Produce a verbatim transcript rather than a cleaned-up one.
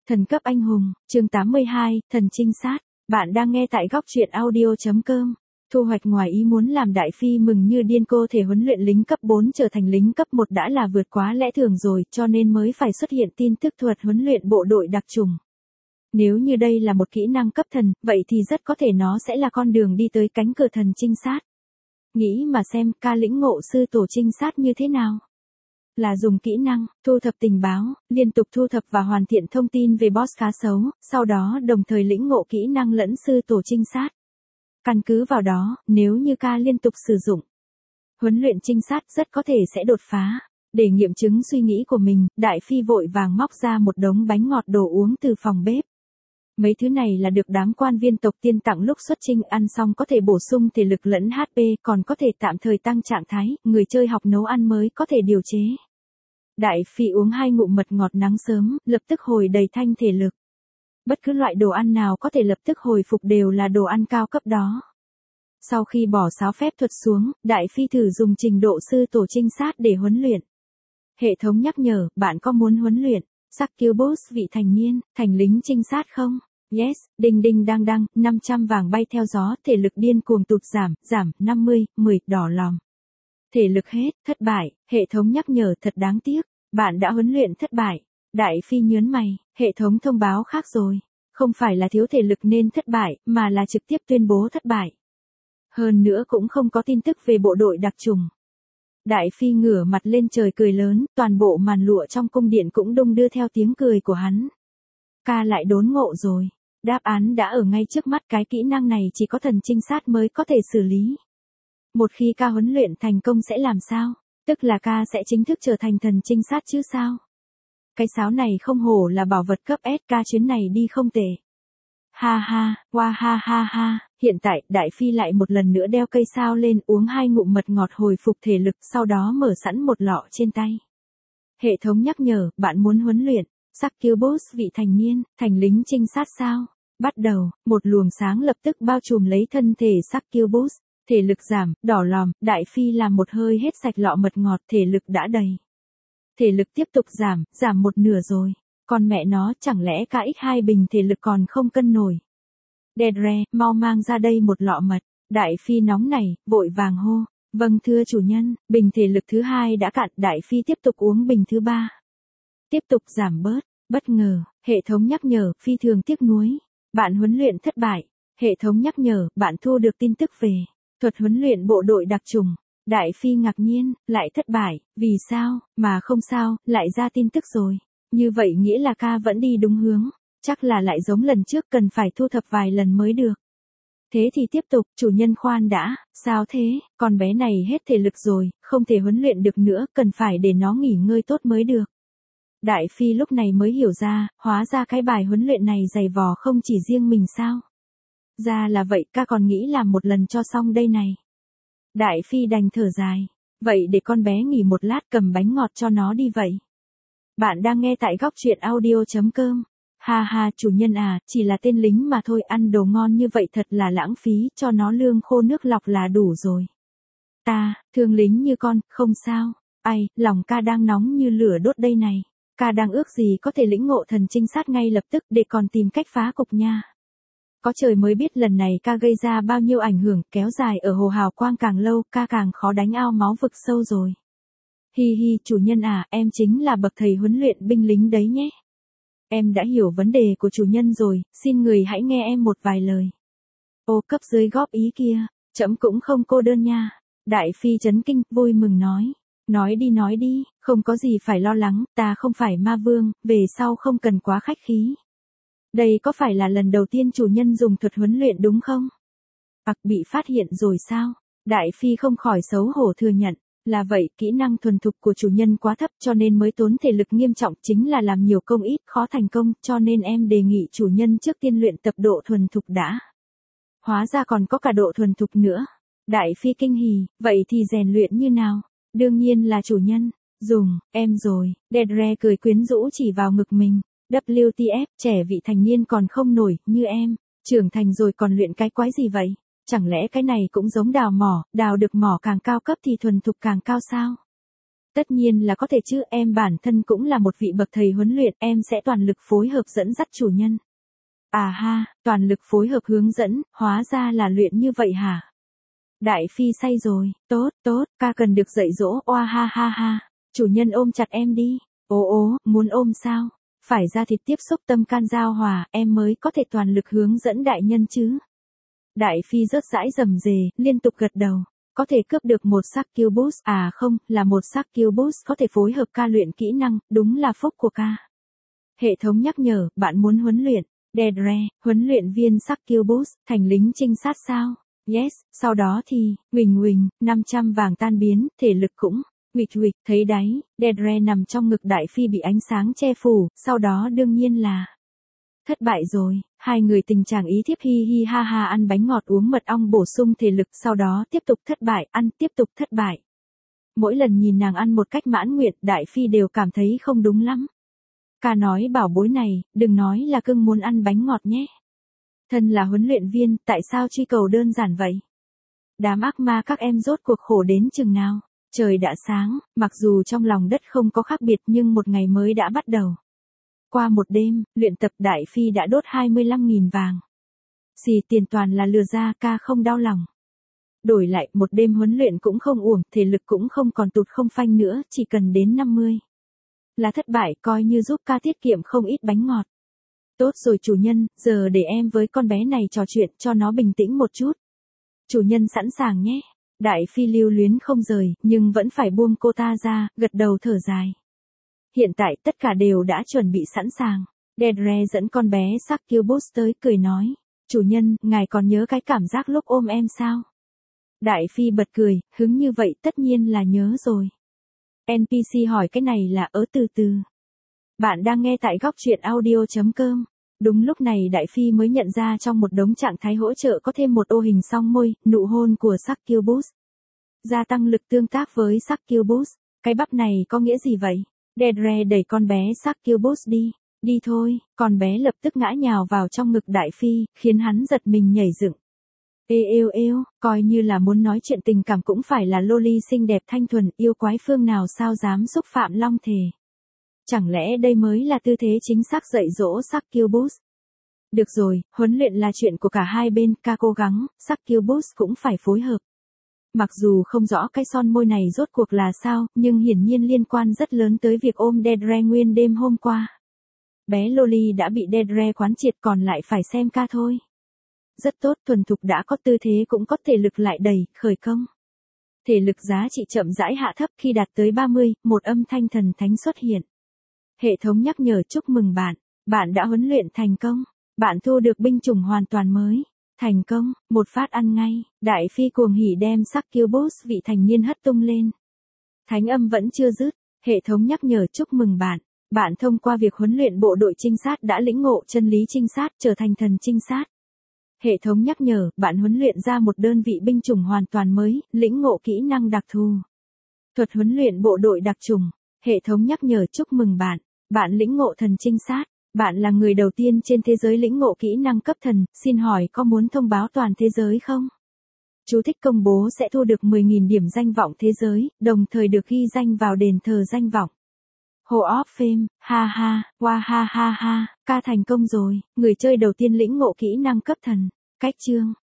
Thần cấp anh hùng, chương tám mươi hai, thần trinh sát. Bạn đang nghe tại góc truyện audio chấm com. Thu hoạch ngoài ý muốn làm Đại Phi mừng như điên, cô thể huấn luyện lính cấp bốn trở thành lính cấp một đã là vượt quá lẽ thường rồi, cho nên mới phải xuất hiện tin tức thuật huấn luyện bộ đội đặc chủng. Nếu như đây là một kỹ năng cấp thần, vậy thì rất có thể nó sẽ là con đường đi tới cánh cửa thần trinh sát. Nghĩ mà xem ca lĩnh ngộ sư tổ trinh sát như thế nào. Là dùng kỹ năng, thu thập tình báo, liên tục thu thập và hoàn thiện thông tin về boss khá xấu, sau đó đồng thời lĩnh ngộ kỹ năng lẫn sư tổ trinh sát. Căn cứ vào đó, nếu như ca liên tục sử dụng huấn luyện trinh sát rất có thể sẽ đột phá. Để nghiệm chứng suy nghĩ của mình, Đại Phi vội vàng móc ra một đống bánh ngọt đồ uống từ phòng bếp. Mấy thứ này là được đám quan viên tộc tiên tặng lúc xuất chinh, ăn xong có thể bổ sung thể lực lẫn hát pê, còn có thể tạm thời tăng trạng thái, người chơi học nấu ăn mới có thể điều chế. Đại Phi uống hai ngụm mật ngọt nắng sớm, lập tức hồi đầy thanh thể lực. Bất cứ loại đồ ăn nào có thể lập tức hồi phục đều là đồ ăn cao cấp đó. Sau khi bỏ sáo phép thuật xuống, Đại Phi thử dùng trình độ sư tổ trinh sát để huấn luyện. Hệ thống nhắc nhở, bạn có muốn huấn luyện skill boost vị thành niên, thành lính trinh sát không? Yes, đinh đinh đang đăng, năm trăm vàng bay theo gió, thể lực điên cuồng tụt giảm, giảm, năm mươi, mười, đỏ lòm. Thể lực hết, thất bại, hệ thống nhắc nhở thật đáng tiếc, bạn đã huấn luyện thất bại. Đại Phi nhớn mày, hệ thống thông báo khác rồi, không phải là thiếu thể lực nên thất bại, mà là trực tiếp tuyên bố thất bại. Hơn nữa cũng không có tin tức về bộ đội đặc chủng. Đại Phi ngửa mặt lên trời cười lớn, toàn bộ màn lụa trong cung điện cũng đung đưa theo tiếng cười của hắn. Ca lại đốn ngộ rồi, đáp án đã ở ngay trước mắt, cái kỹ năng này chỉ có thần trinh sát mới có thể xử lý. Một khi ca huấn luyện thành công sẽ làm sao? Tức là ca sẽ chính thức trở thành thần trinh sát chứ sao? Cái sáo này không hổ là bảo vật cấp S, ca chuyến này đi không tệ. Ha ha, qua ha ha ha, hiện tại Đại Phi lại một lần nữa đeo cây sao lên, uống hai ngụm mật ngọt hồi phục thể lực, sau đó mở sẵn một lọ trên tay. Hệ thống nhắc nhở, bạn muốn huấn luyện skill boost vị thành niên, thành lính trinh sát sao? Bắt đầu, một luồng sáng lập tức bao trùm lấy thân thể skill boost. Thể lực giảm, đỏ lòm, Đại Phi làm một hơi hết sạch lọ mật ngọt, thể lực đã đầy. Thể lực tiếp tục giảm, giảm một nửa rồi. Còn mẹ nó, chẳng lẽ ca ích hai bình thể lực còn không cân nổi. Dedre, mau mang ra đây một lọ mật. Đại Phi nóng nảy, vội vàng hô. Vâng thưa chủ nhân, bình thể lực thứ hai đã cạn, Đại Phi tiếp tục uống bình thứ ba. Tiếp tục giảm bớt, bất ngờ, hệ thống nhắc nhở, phi thường tiếc nuối. Bạn huấn luyện thất bại. Hệ thống nhắc nhở, bạn thu được tin tức về thuật huấn luyện bộ đội đặc chủng. Đại Phi ngạc nhiên, lại thất bại, vì sao, mà không sao, lại ra tin tức rồi. Như vậy nghĩa là ca vẫn đi đúng hướng, chắc là lại giống lần trước cần phải thu thập vài lần mới được. Thế thì tiếp tục, chủ nhân khoan đã, sao thế, con bé này hết thể lực rồi, không thể huấn luyện được nữa, cần phải để nó nghỉ ngơi tốt mới được. Đại Phi lúc này mới hiểu ra, hóa ra cái bài huấn luyện này dày vò không chỉ riêng mình sao. Ra là vậy, ca còn nghĩ làm một lần cho xong đây này. Đại Phi đành thở dài. Vậy để con bé nghỉ một lát, cầm bánh ngọt cho nó đi vậy. Bạn đang nghe tại góc truyện audio chấm com. Ha ha, chủ nhân à, chỉ là tên lính mà thôi, ăn đồ ngon như vậy thật là lãng phí, cho nó lương khô nước lọc là đủ rồi. Ta, thương lính như con, không sao. Ai, lòng ca đang nóng như lửa đốt đây này. Ca đang ước gì có thể lĩnh ngộ thần trinh sát ngay lập tức để còn tìm cách phá cục nha. Có trời mới biết lần này ca gây ra bao nhiêu ảnh hưởng, kéo dài ở hồ hào quang càng lâu, ca càng khó đánh ao máu vực sâu rồi. Hi hi, chủ nhân à, em chính là bậc thầy huấn luyện binh lính đấy nhé. Em đã hiểu vấn đề của chủ nhân rồi, xin người hãy nghe em một vài lời. Ô, cấp dưới góp ý kia, trẫm cũng không cô đơn nha. Đại Phi chấn kinh, vui mừng nói. Nói đi nói đi, không có gì phải lo lắng, ta không phải ma vương, về sau không cần quá khách khí. Đây có phải là lần đầu tiên chủ nhân dùng thuật huấn luyện đúng không? Ặc, bị phát hiện rồi sao? Đại Phi không khỏi xấu hổ thừa nhận. Là vậy, kỹ năng thuần thục của chủ nhân quá thấp cho nên mới tốn thể lực nghiêm trọng, chính là làm nhiều công ít khó thành công, cho nên em đề nghị chủ nhân trước tiên luyện tập độ thuần thục đã. Hóa ra còn có cả độ thuần thục nữa. Đại Phi kinh hỉ, vậy thì rèn luyện như nào? Đương nhiên là chủ nhân. Dùng, em rồi. Dedre cười quyến rũ chỉ vào ngực mình. vê kép tê ép, trẻ vị thành niên còn không nổi, như em. Trưởng thành rồi còn luyện cái quái gì vậy? Chẳng lẽ cái này cũng giống đào mỏ, đào được mỏ càng cao cấp thì thuần thục càng cao sao? Tất nhiên là có thể chứ, em bản thân cũng là một vị bậc thầy huấn luyện, em sẽ toàn lực phối hợp dẫn dắt chủ nhân. À ha, toàn lực phối hợp hướng dẫn, hóa ra là luyện như vậy hả? Đại phi say rồi, tốt, tốt, ca cần được dạy dỗ, oa ha ha ha. Chủ nhân ôm chặt em đi. Ố ố, muốn ôm sao? Phải ra thịt tiếp xúc tâm can giao hòa, em mới có thể toàn lực hướng dẫn đại nhân chứ. Đại phi rớt rãi rầm rề, liên tục gật đầu. Có thể cướp được một skill boost, à không, là một skill boost có thể phối hợp ca luyện kỹ năng, đúng là phúc của ca. Hệ thống nhắc nhở, bạn muốn huấn luyện. Dedre, huấn luyện viên skill boost, thành lính trinh sát sao? Yes, sau đó thì, huỳnh huỳnh, năm trăm vàng tan biến, thể lực cũng, huỵch huỵch, thấy đáy, Dedre nằm trong ngực đại phi bị ánh sáng che phủ, sau đó đương nhiên là thất bại rồi, hai người tình trạng ý thiếp hi hi ha ha ăn bánh ngọt uống mật ong bổ sung thể lực sau đó tiếp tục thất bại, ăn tiếp tục thất bại. Mỗi lần nhìn nàng ăn một cách mãn nguyện, đại phi đều cảm thấy không đúng lắm. Ca nói bảo bối này, đừng nói là cưng muốn ăn bánh ngọt nhé. Thân là huấn luyện viên, tại sao truy cầu đơn giản vậy? Đám ác ma các em rốt cuộc khổ đến chừng nào? Trời đã sáng, mặc dù trong lòng đất không có khác biệt nhưng một ngày mới đã bắt đầu. Qua một đêm, luyện tập đại phi đã đốt hai mươi lăm nghìn vàng. Xì tiền toàn là lừa ra, ca không đau lòng. Đổi lại, một đêm huấn luyện cũng không uổng, thể lực cũng không còn tụt không phanh nữa, chỉ cần đến năm mươi. Là thất bại, coi như giúp ca tiết kiệm không ít bánh ngọt. Tốt rồi chủ nhân, giờ để em với con bé này trò chuyện cho nó bình tĩnh một chút. Chủ nhân sẵn sàng nhé. Đại phi lưu luyến không rời, nhưng vẫn phải buông cô ta ra, gật đầu thở dài. Hiện tại tất cả đều đã chuẩn bị sẵn sàng. Dedre dẫn con bé skill boost tới cười nói. Chủ nhân, ngài còn nhớ cái cảm giác lúc ôm em sao? Đại phi bật cười, hứng như vậy tất nhiên là nhớ rồi. en pê xê hỏi cái này là ớ từ từ. Bạn đang nghe tại góc truyện audio chấm com. Đúng lúc này đại phi mới nhận ra trong một đống trạng thái hỗ trợ có thêm một ô hình song môi, nụ hôn của skill boost. Gia tăng lực tương tác với skill boost. Cái bắp này có nghĩa gì vậy? Dedre đẩy con bé skill boost đi. Đi thôi, con bé lập tức ngã nhào vào trong ngực đại phi, khiến hắn giật mình nhảy dựng. Ê êu êu, coi như là muốn nói chuyện tình cảm cũng phải là loli xinh đẹp thanh thuần, yêu quái phương nào sao dám xúc phạm long thể. Chẳng lẽ đây mới là tư thế chính xác dạy dỗ skill boost? Được rồi, huấn luyện là chuyện của cả hai bên, ca cố gắng, skill boost cũng phải phối hợp. Mặc dù không rõ cái son môi này rốt cuộc là sao, nhưng hiển nhiên liên quan rất lớn tới việc ôm Dedre nguyên đêm hôm qua. Bé Loli đã bị Dedre quán triệt còn lại phải xem ca thôi. Rất tốt, thuần thục đã có tư thế cũng có thể lực lại đầy, khởi công. Thể lực giá trị chậm rãi hạ thấp khi đạt tới ba mươi, một âm thanh thần thánh xuất hiện. Hệ thống nhắc nhở chúc mừng bạn, bạn đã huấn luyện thành công, bạn thu được binh chủng hoàn toàn mới. Thành công, một phát ăn ngay, đại phi cuồng hỉ đem skill boost vị thành niên hất tung lên. Thánh âm vẫn chưa dứt, hệ thống nhắc nhở chúc mừng bạn, bạn thông qua việc huấn luyện bộ đội trinh sát đã lĩnh ngộ chân lý trinh sát trở thành thần trinh sát. Hệ thống nhắc nhở, bạn huấn luyện ra một đơn vị binh chủng hoàn toàn mới, lĩnh ngộ kỹ năng đặc thù. Thuật huấn luyện bộ đội đặc chủng, hệ thống nhắc nhở chúc mừng bạn, bạn lĩnh ngộ thần trinh sát. Bạn là người đầu tiên trên thế giới lĩnh ngộ kỹ năng cấp thần, xin hỏi có muốn thông báo toàn thế giới không? Chú thích công bố sẽ thu được mười nghìn điểm danh vọng thế giới, đồng thời được ghi danh vào đền thờ danh vọng. Hall of Fame, ha ha, wa ha ha ha, ca thành công rồi, người chơi đầu tiên lĩnh ngộ kỹ năng cấp thần. Cách chương,